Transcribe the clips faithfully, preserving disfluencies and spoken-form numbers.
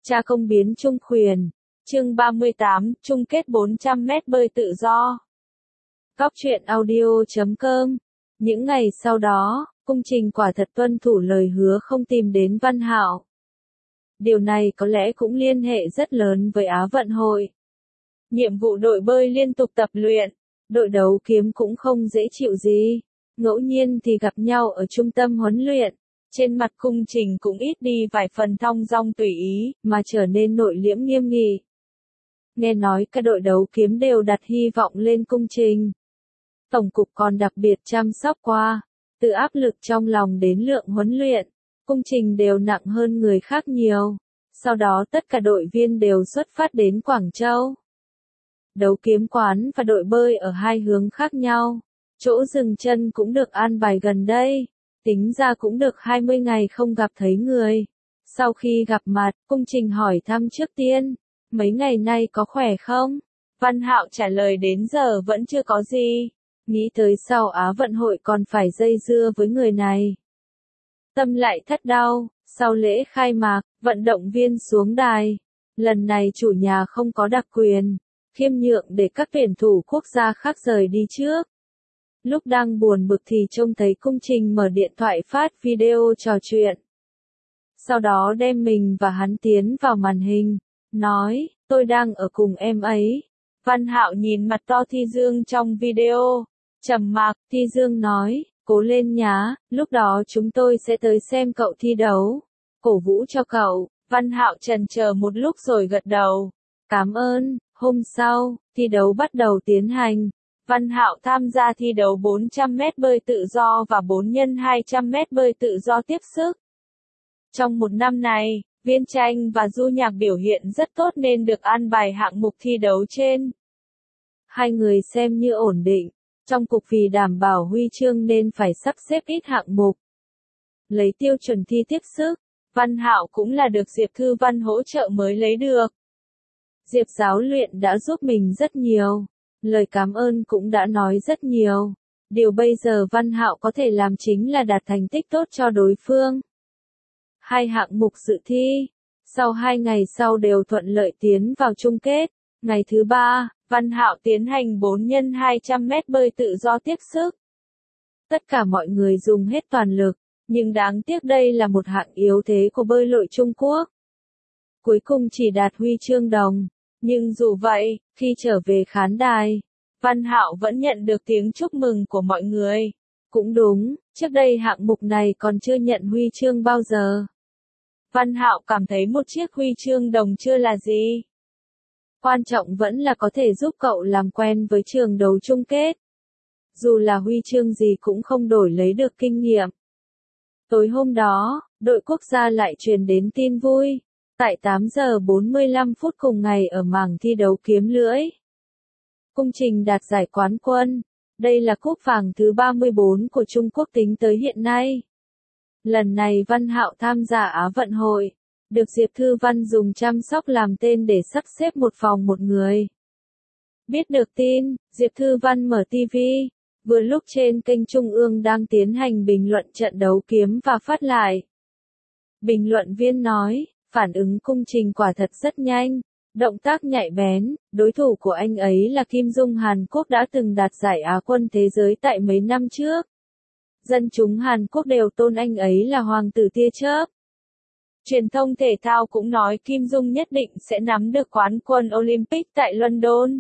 Cha công biến Trung Khuyển. Chương ba mươi tám, chung kết bốn trăm mét bơi tự do. Góc truyện audio chấm com. Những ngày sau đó, Cung Trình quả thật tuân thủ lời hứa không tìm đến Văn Hạo. Điều này có lẽ cũng liên hệ rất lớn với Á vận hội. Nhiệm vụ đội bơi liên tục tập luyện, đội đấu kiếm cũng không dễ chịu gì. Ngẫu nhiên thì gặp nhau ở trung tâm huấn luyện. Trên mặt Cung Trình cũng ít đi vài phần thong dong tùy ý, mà trở nên nội liễm nghiêm nghị. Nghe nói các đội đấu kiếm đều đặt hy vọng lên Cung Trình. Tổng cục còn đặc biệt chăm sóc qua, từ áp lực trong lòng đến lượng huấn luyện, Cung Trình đều nặng hơn người khác nhiều. Sau đó tất cả đội viên đều xuất phát đến Quảng Châu. Đấu kiếm quán và đội bơi ở hai hướng khác nhau, chỗ dừng chân cũng được an bài gần đây. Tính ra cũng được hai mươi ngày không gặp thấy người. Sau khi gặp mặt, Cung Trình hỏi thăm trước tiên, mấy ngày nay có khỏe không? Văn Hạo trả lời đến giờ vẫn chưa có gì. Nghĩ tới sau Á vận hội còn phải dây dưa với người này. Tâm lại thắt đau, sau lễ khai mạc, vận động viên xuống đài. Lần này chủ nhà không có đặc quyền, khiêm nhượng để các tuyển thủ quốc gia khác rời đi trước. Lúc đang buồn bực thì trông thấy Cung Trình mở điện thoại phát video trò chuyện. Sau đó đem mình và hắn tiến vào màn hình, nói, tôi đang ở cùng em ấy. Văn Hạo nhìn mặt to Thi Dương trong video, trầm mặc, Thi Dương nói, cố lên nhá, lúc đó chúng tôi sẽ tới xem cậu thi đấu, cổ vũ cho cậu. Văn Hạo chần chờ một lúc rồi gật đầu, cảm ơn. Hôm sau, thi đấu bắt đầu tiến hành. Văn Hạo tham gia thi đấu bốn trăm mét bơi tự do và bốn nhân hai trăm mét bơi tự do tiếp sức. Trong một năm này, Viên Tranh và Du Nhạc biểu hiện rất tốt nên được an bài hạng mục thi đấu trên. Hai người xem như ổn định, trong cục vì đảm bảo huy chương nên phải sắp xếp ít hạng mục. Lấy tiêu chuẩn thi tiếp sức, Văn Hạo cũng là được Diệp Thư Văn hỗ trợ mới lấy được. Diệp giáo luyện đã giúp mình rất nhiều. Lời cảm ơn cũng đã nói rất nhiều. Điều bây giờ Văn Hạo có thể làm chính là đạt thành tích tốt cho đối phương. Hai hạng mục dự thi, sau hai ngày sau đều thuận lợi tiến vào chung kết. Ngày thứ ba, Văn Hạo tiến hành bốn nhân hai trăm mét bơi tự do tiếp sức. Tất cả mọi người dùng hết toàn lực, nhưng đáng tiếc đây là một hạng yếu thế của bơi lội Trung Quốc. Cuối cùng chỉ đạt huy chương đồng. Nhưng dù vậy, khi trở về khán đài, Văn Hạo vẫn nhận được tiếng chúc mừng của mọi người. Cũng đúng, trước đây hạng mục này còn chưa nhận huy chương bao giờ. Văn Hạo cảm thấy một chiếc huy chương đồng chưa là gì. Quan trọng vẫn là có thể giúp cậu làm quen với trường đấu chung kết. Dù là huy chương gì cũng không đổi lấy được kinh nghiệm. Tối hôm đó, đội quốc gia lại truyền đến tin vui. Tại tám giờ bốn mươi lăm phút cùng ngày ở mảng thi đấu kiếm lưỡi, Cung Trình đạt giải quán quân. Đây là cúp vàng thứ ba mươi bốn của Trung Quốc tính tới hiện nay. Lần này Văn Hạo tham gia Á vận hội, được Diệp Thư Văn dùng chăm sóc làm tên để sắp xếp một phòng một người. Biết được tin, Diệp Thư Văn mở ti vi, vừa lúc trên kênh Trung ương đang tiến hành bình luận trận đấu kiếm và phát lại. Bình luận viên nói, phản ứng Cung Trình quả thật rất nhanh, động tác nhạy bén, đối thủ của anh ấy là Kim Dung Hàn Quốc đã từng đạt giải Á quân thế giới tại mấy năm trước. Dân chúng Hàn Quốc đều tôn anh ấy là hoàng tử tia chớp. Truyền thông thể thao cũng nói Kim Dung nhất định sẽ nắm được quán quân Olympic tại London.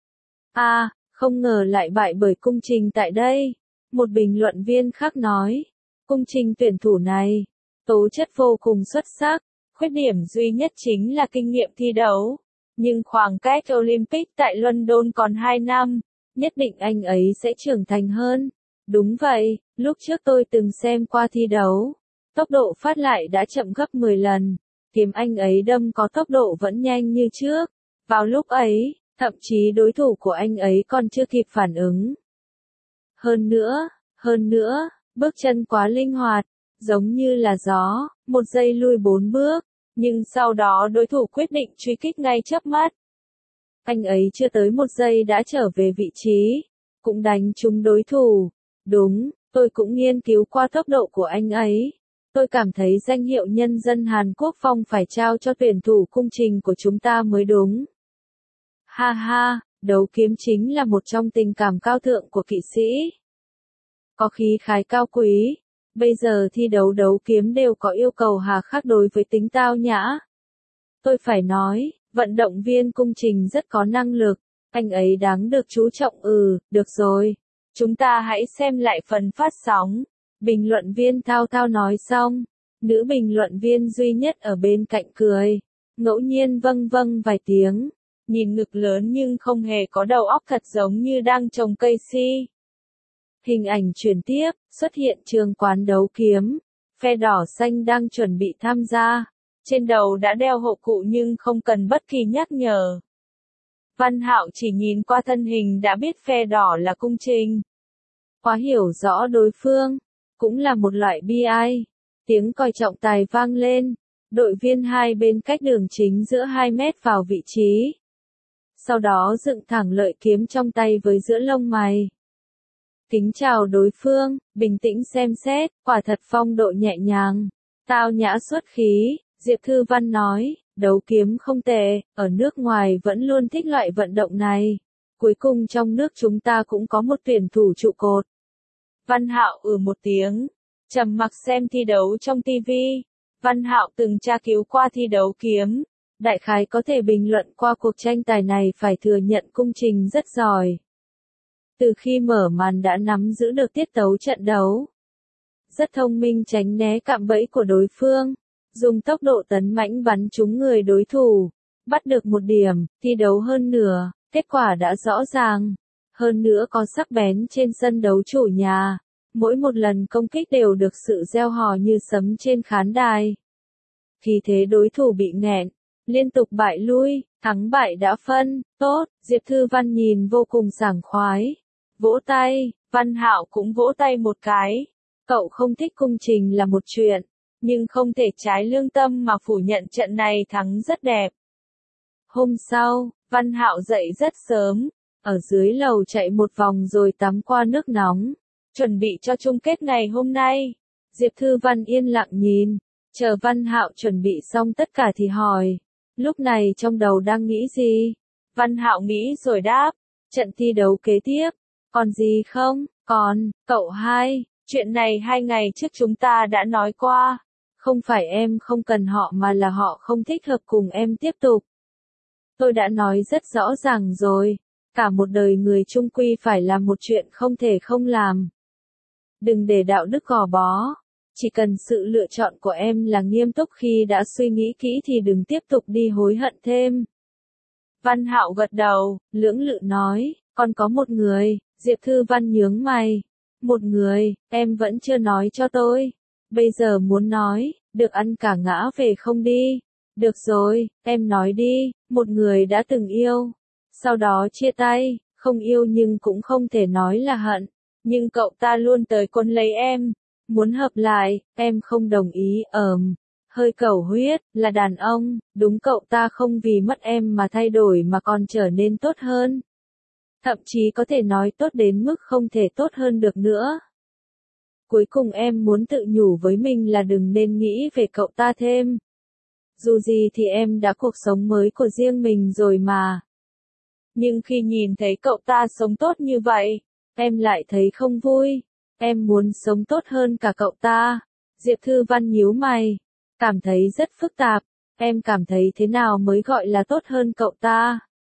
À, không ngờ lại bại bởi Cung Trình tại đây. Một bình luận viên khác nói, Cung Trình tuyển thủ này, tố chất vô cùng xuất sắc. Khuyết điểm duy nhất chính là kinh nghiệm thi đấu. Nhưng khoảng cách Olympic tại London còn hai năm, nhất định anh ấy sẽ trưởng thành hơn. Đúng vậy, lúc trước tôi từng xem qua thi đấu. Tốc độ phát lại đã chậm gấp mười lần. Kiếm anh ấy đâm có tốc độ vẫn nhanh như trước. Vào lúc ấy, thậm chí đối thủ của anh ấy còn chưa kịp phản ứng. Hơn nữa, hơn nữa, bước chân quá linh hoạt, giống như là gió, một giây lui bốn bước. Nhưng sau đó đối thủ quyết định truy kích ngay chớp mắt. Anh ấy chưa tới một giây đã trở về vị trí, cũng đánh trúng đối thủ. Đúng, tôi cũng nghiên cứu qua tốc độ của anh ấy. Tôi cảm thấy danh hiệu nhân dân Hàn Quốc Phong phải trao cho tuyển thủ cung trình của chúng ta mới đúng. Ha ha, đấu kiếm chính là một trong tình cảm cao thượng của kỵ sĩ. Có khí khái cao quý. Bây giờ thi đấu đấu kiếm đều có yêu cầu hà khắc đối với tính tao nhã. Tôi phải nói, vận động viên cung trình rất có năng lực. Anh ấy đáng được chú trọng. Ừ, được rồi. Chúng ta hãy xem lại phần phát sóng. Bình luận viên Thao Thao nói xong. Nữ bình luận viên duy nhất ở bên cạnh cười. Ngẫu nhiên vâng vâng vài tiếng. Nhìn ngực lớn nhưng không hề có đầu óc, thật giống như đang trồng cây si. Hình ảnh chuyển tiếp, xuất hiện trường quán đấu kiếm. Phe đỏ xanh đang chuẩn bị tham gia. Trên đầu đã đeo hộ cụ nhưng không cần bất kỳ nhắc nhở. Văn Hạo chỉ nhìn qua thân hình đã biết phe đỏ là cung trình. Quá hiểu rõ đối phương, cũng là một loại bi ai. Tiếng còi trọng tài vang lên. Đội viên hai bên cách đường chính giữa hai mét vào vị trí. Sau đó dựng thẳng lợi kiếm trong tay với giữa lông mày. Kính chào đối phương, bình tĩnh xem xét, quả thật phong độ nhẹ nhàng. Tao nhã xuất khí, Diệp Thư Văn nói, đấu kiếm không tệ, ở nước ngoài vẫn luôn thích loại vận động này. Cuối cùng trong nước chúng ta cũng có một tuyển thủ trụ cột. Văn Hạo ừ một tiếng, trầm mặc xem thi đấu trong ti vi. Văn Hạo từng tra cứu qua thi đấu kiếm. Đại khái có thể bình luận qua cuộc tranh tài này, phải thừa nhận cung trình rất giỏi. Từ khi mở màn đã nắm giữ được tiết tấu trận đấu. Rất thông minh tránh né cạm bẫy của đối phương. Dùng tốc độ tấn mãnh bắn trúng người đối thủ. Bắt được một điểm, thi đấu hơn nửa, kết quả đã rõ ràng. Hơn nữa có sắc bén trên sân đấu chủ nhà. Mỗi một lần công kích đều được sự reo hò như sấm trên khán đài. Khi thế đối thủ bị nghẹn. Liên tục bại lui, thắng bại đã phân, tốt, Diệp Thư Văn nhìn vô cùng sảng khoái. Vỗ tay, Văn Hạo cũng vỗ tay một cái. Cậu không thích cung trình là một chuyện, nhưng không thể trái lương tâm mà phủ nhận trận này thắng rất đẹp. Hôm sau, Văn Hạo dậy rất sớm, ở dưới lầu chạy một vòng rồi tắm qua nước nóng, chuẩn bị cho chung kết ngày hôm nay. Diệp Thư Văn yên lặng nhìn, chờ Văn Hạo chuẩn bị xong tất cả thì hỏi. Lúc này trong đầu đang nghĩ gì? Văn Hạo nghĩ rồi đáp, trận thi đấu kế tiếp, còn gì không? Còn, cậu hai, chuyện này hai ngày trước chúng ta đã nói qua. Không phải em không cần họ mà là họ không thích hợp cùng em tiếp tục. Tôi đã nói rất rõ ràng rồi, cả một đời người chung quy phải làm một chuyện không thể không làm. Đừng để đạo đức gò bó. Chỉ cần sự lựa chọn của em là nghiêm túc, khi đã suy nghĩ kỹ thì đừng tiếp tục đi hối hận thêm. Văn Hạo gật đầu, lưỡng lự nói, còn có một người. Diệp Thư Văn nhướng mày. Một người, em vẫn chưa nói cho tôi. Bây giờ muốn nói, được ăn cả ngã về không đi. Được rồi, em nói đi, một người đã từng yêu. Sau đó chia tay, không yêu nhưng cũng không thể nói là hận. Nhưng cậu ta luôn tới quân lấy em. Muốn hợp lại, em không đồng ý, ờm, hơi cầu huyết, là đàn ông, đúng, cậu ta không vì mất em mà thay đổi mà còn trở nên tốt hơn. Thậm chí có thể nói tốt đến mức không thể tốt hơn được nữa. Cuối cùng em muốn tự nhủ với mình là đừng nên nghĩ về cậu ta thêm. Dù gì thì em đã cuộc sống mới của riêng mình rồi mà. Nhưng khi nhìn thấy cậu ta sống tốt như vậy, em lại thấy không vui. Em muốn sống tốt hơn cả cậu ta. Diệp Thư Văn nhíu mày, cảm thấy rất phức tạp. Em cảm thấy thế nào mới gọi là tốt hơn cậu ta?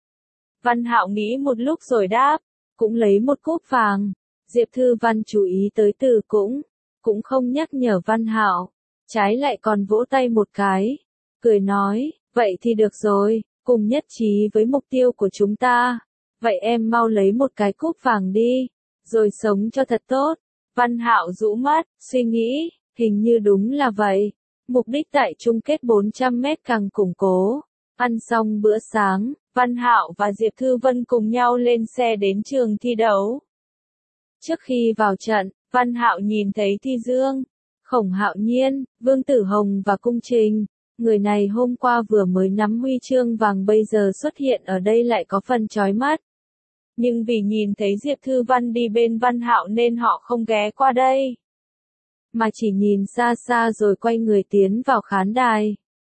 Văn Hạo nghĩ một lúc rồi đáp, cũng lấy một cúp vàng. Diệp Thư Văn chú ý tới từ cũng, cũng không nhắc nhở Văn Hạo, trái lại còn vỗ tay một cái, cười nói, vậy thì được rồi, cùng nhất trí với mục tiêu của chúng ta. Vậy em mau lấy một cái cúp vàng đi, rồi sống cho thật tốt. Văn Hạo rũ mắt, suy nghĩ, hình như đúng là vậy. Mục đích tại chung kết bốn trăm mét càng củng cố. Ăn xong bữa sáng, Văn Hạo và Diệp Thư Vân cùng nhau lên xe đến trường thi đấu. Trước khi vào trận, Văn Hạo nhìn thấy Thi Dương, Khổng Hạo Nhiên, Vương Tử Hồng và Cung Trình. Người này hôm qua vừa mới nắm huy chương vàng bây giờ xuất hiện ở đây lại có phần chói mắt. Nhưng vì nhìn thấy Diệp Thư Văn đi bên Văn Hạo nên họ không ghé qua đây. mà chỉ nhìn xa xa rồi quay người tiến vào khán đài.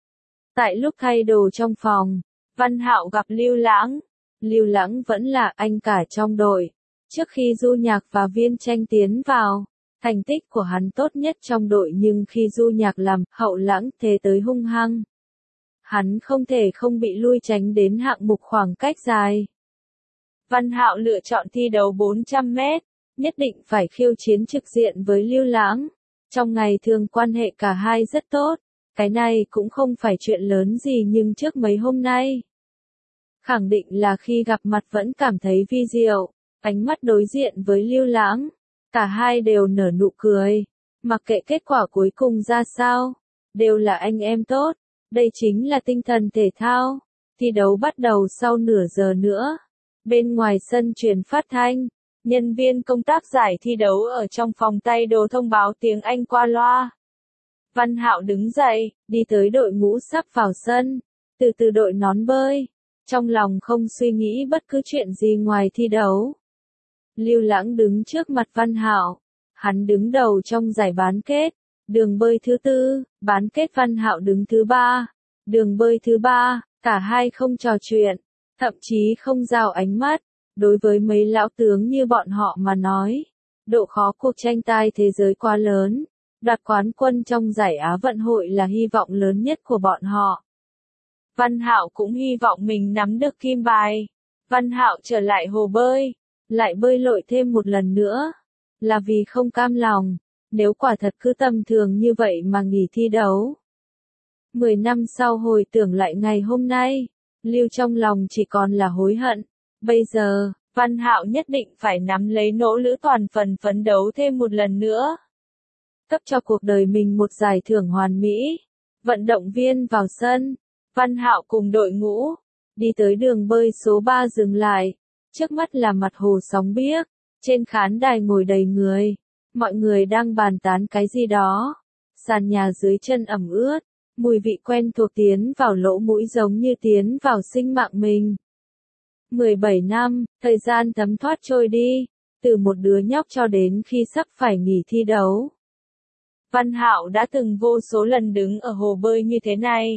Tại lúc thay đồ trong phòng, Văn Hạo gặp Lưu Lãng. Lưu Lãng vẫn là anh cả trong đội. Trước khi Du Nhạc và Viên Tranh tiến vào, thành tích của hắn tốt nhất trong đội, nhưng khi Du Nhạc làm Hậu Lãng thế tới hung hăng, hắn không thể không bị lui tránh đến hạng mục khoảng cách dài. Văn Hạo lựa chọn thi đấu bốn trăm mét, nhất định phải khiêu chiến trực diện với Lưu Lãng. Trong ngày thường quan hệ cả hai rất tốt, cái này cũng không phải chuyện lớn gì, nhưng trước mấy hôm nay, khẳng định là khi gặp mặt vẫn cảm thấy vi diệu. Ánh mắt đối diện với Lưu Lãng, cả hai đều nở nụ cười, mặc kệ kết quả cuối cùng ra sao, đều là anh em tốt, đây chính là tinh thần thể thao. Thi đấu bắt đầu sau nửa giờ nữa. Bên ngoài sân truyền phát thanh, nhân viên công tác giải thi đấu ở trong phòng tay đồ thông báo tiếng Anh qua loa. Văn Hạo đứng dậy, đi tới đội ngũ sắp vào sân, từ từ đội nón bơi, trong lòng không suy nghĩ bất cứ chuyện gì ngoài thi đấu. Lưu Lãng đứng trước mặt Văn Hạo, hắn đứng đầu trong giải bán kết, đường bơi thứ tư, bán kết Văn Hạo đứng thứ ba, đường bơi thứ ba, cả hai không trò chuyện, thậm chí không giao ánh mắt. Đối với mấy lão tướng như bọn họ mà nói, độ khó cuộc tranh tài thế giới quá lớn, đoạt quán quân trong giải Á vận hội là hy vọng lớn nhất của bọn họ. Văn Hạo cũng hy vọng mình nắm được kim bài. Văn Hạo trở lại hồ bơi, lại bơi lội thêm một lần nữa, là vì không cam lòng, nếu quả thật cứ tầm thường như vậy mà nghỉ thi đấu. Mười năm sau hồi tưởng lại ngày hôm nay, Lưu trong lòng chỉ còn là hối hận. Bây giờ, Văn Hạo nhất định phải nắm lấy nỗ lực toàn phần phấn đấu thêm một lần nữa. Cấp cho cuộc đời mình một giải thưởng hoàn mỹ. Vận động viên vào sân, Văn Hạo cùng đội ngũ, đi tới đường bơi số ba dừng lại. Trước mắt là mặt hồ sóng biếc, trên khán đài ngồi đầy người. Mọi người đang bàn tán cái gì đó. Sàn nhà dưới chân ẩm ướt, mùi vị quen thuộc tiến vào lỗ mũi giống như tiến vào sinh mạng mình. mười bảy năm, thời gian thấm thoát trôi đi, từ một đứa nhóc cho đến khi sắp phải nghỉ thi đấu. Văn Hạo đã từng vô số lần đứng ở hồ bơi như thế này.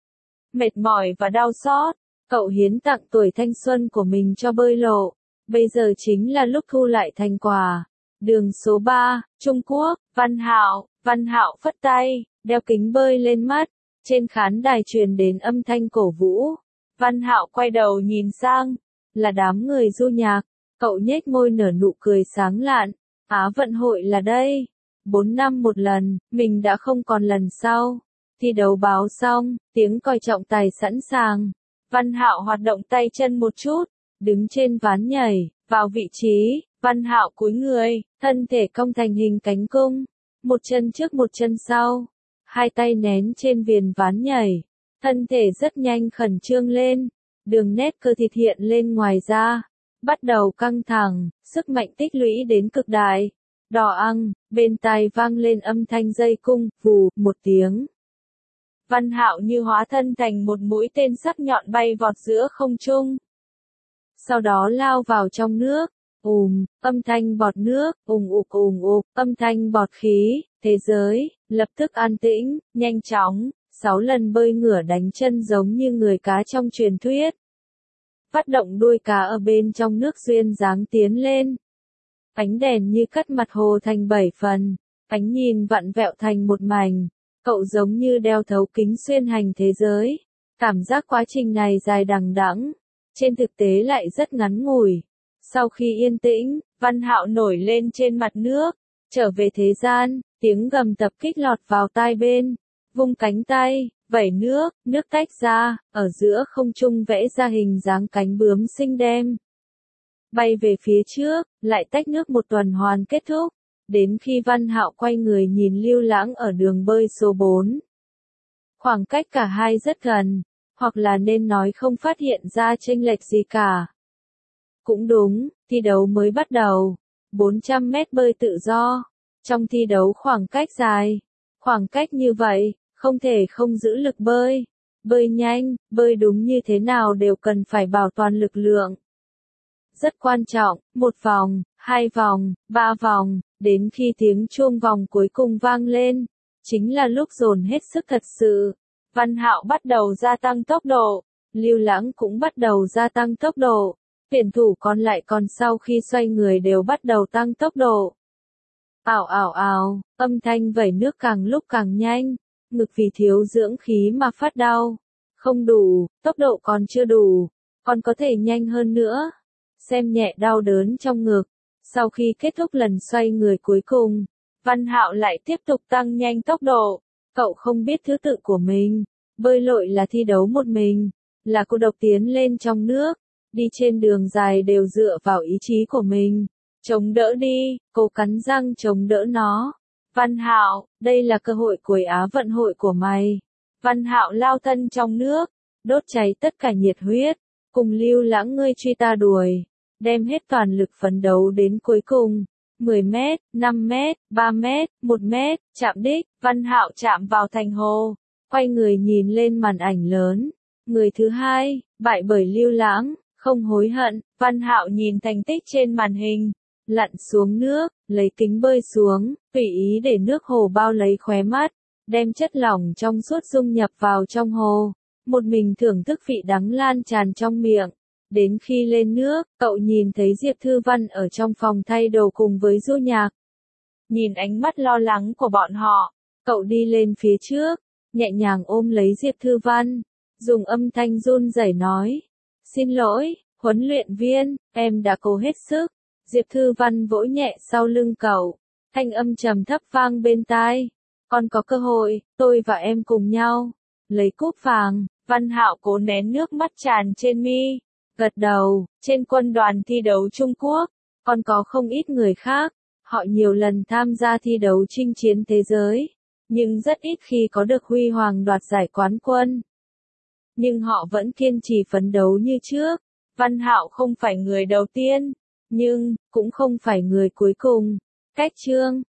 Mệt mỏi và đau xót, cậu hiến tặng tuổi thanh xuân của mình cho bơi lộ. Bây giờ chính là lúc thu lại thành quả. Đường số ba, Trung Quốc, Văn Hạo, Văn Hạo phất tay, đeo kính bơi lên mắt. Trên khán đài truyền đến âm thanh cổ vũ. Văn Hạo quay đầu nhìn sang, là đám người Du Nhạc. Cậu nhếch môi nở nụ cười sáng lạn. Á vận hội là đây. Bốn năm một lần, mình đã không còn lần sau. Thi đấu báo xong, tiếng còi trọng tài sẵn sàng. Văn Hạo hoạt động tay chân một chút, đứng trên ván nhảy, vào vị trí. Văn Hạo cúi người, thân thể cong thành hình cánh cung, một chân trước một chân sau, hai tay nén trên viền ván nhảy, thân thể rất nhanh khẩn trương lên, đường nét cơ thịt hiện lên ngoài da, bắt đầu căng thẳng, sức mạnh tích lũy đến cực đại. Đỏ ăng, bên tai vang lên âm thanh dây cung, vù, một tiếng. Văn Hạo như hóa thân thành một mũi tên sắc nhọn bay vọt giữa không trung. Sau đó lao vào trong nước, ùm, âm thanh bọt nước, ùng ục ùng ục, âm thanh bọt khí, thế giới, lập tức an tĩnh, nhanh chóng, sáu lần bơi ngửa đánh chân giống như người cá trong truyền thuyết. Phát động đuôi cá ở bên trong nước duyên dáng tiến lên. Ánh đèn như cắt mặt hồ thành bảy phần, ánh nhìn vặn vẹo thành một mảnh, cậu giống như đeo thấu kính xuyên hành thế giới. Cảm giác quá trình này dài đằng đẵng, trên thực tế lại rất ngắn ngủi. Sau khi yên tĩnh, Văn Hạo nổi lên trên mặt nước, trở về thế gian, tiếng gầm tập kích lọt vào tai bên, vung cánh tay, vẩy nước, nước tách ra, ở giữa không trung vẽ ra hình dáng cánh bướm xinh đẹp. Bay về phía trước, lại tách nước một tuần hoàn kết thúc, đến khi Văn Hạo quay người nhìn Lưu Lãng ở đường bơi số bốn. Khoảng cách cả hai rất gần, hoặc là nên nói không phát hiện ra chênh lệch gì cả. Cũng đúng, thi đấu mới bắt đầu, bốn trăm mét bơi tự do, trong thi đấu khoảng cách dài, khoảng cách như vậy, không thể không giữ lực bơi, bơi nhanh, bơi đúng như thế nào đều cần phải bảo toàn lực lượng. Rất quan trọng, một vòng, hai vòng, ba vòng, đến khi tiếng chuông vòng cuối cùng vang lên, chính là lúc dồn hết sức thật sự. Văn Hạo bắt đầu gia tăng tốc độ, Lưu Lãng cũng bắt đầu gia tăng tốc độ, tuyển thủ còn lại còn sau khi xoay người đều bắt đầu tăng tốc độ. Ào ào ào, âm thanh vẩy nước càng lúc càng nhanh, ngực vì thiếu dưỡng khí mà phát đau. Không đủ, tốc độ còn chưa đủ, còn có thể nhanh hơn nữa. Xem nhẹ đau đớn trong ngực. Sau khi kết thúc lần xoay người cuối cùng, Văn Hạo lại tiếp tục tăng nhanh tốc độ. Cậu không biết thứ tự của mình. Bơi lội là thi đấu một mình, là cô độc tiến lên trong nước. Đi trên đường dài đều dựa vào ý chí của mình. Chống đỡ đi, cô cắn răng chống đỡ nó. Văn Hạo, đây là cơ hội cuối Á vận hội của mày. Văn Hạo lao thân trong nước, đốt cháy tất cả nhiệt huyết, cùng Lưu Lãng ngươi truy ta đuổi, đem hết toàn lực phấn đấu đến cuối cùng. mười mét, năm mét, ba mét, một mét, chạm đích, Văn Hạo chạm vào thành hồ, quay người nhìn lên màn ảnh lớn. Người thứ hai, bại bởi Lưu Lãng, không hối hận. Văn Hạo nhìn thành tích trên màn hình, lặn xuống nước, lấy kính bơi xuống, tùy ý để nước hồ bao lấy khóe mắt, đem chất lỏng trong suốt dung nhập vào trong hồ, một mình thưởng thức vị đắng lan tràn trong miệng. Đến khi lên nước, cậu nhìn thấy Diệp Thư Văn ở trong phòng thay đồ cùng với Du Nhạc. Nhìn ánh mắt lo lắng của bọn họ, cậu đi lên phía trước, nhẹ nhàng ôm lấy Diệp Thư Văn, dùng âm thanh run rẩy nói: "Xin lỗi, huấn luyện viên, em đã cố hết sức." Diệp Thư Văn vỗ nhẹ sau lưng cậu, thanh âm trầm thấp vang bên tai: "Còn có cơ hội, tôi và em cùng nhau lấy cúp vàng." Văn Hạo cố nén nước mắt tràn trên mi, gật đầu. Trên quân đoàn thi đấu Trung Quốc, còn có không ít người khác, họ nhiều lần tham gia thi đấu chinh chiến thế giới, nhưng rất ít khi có được huy hoàng đoạt giải quán quân. Nhưng họ vẫn kiên trì phấn đấu như trước. Văn Hạo không phải người đầu tiên, nhưng cũng không phải người cuối cùng. Cách chương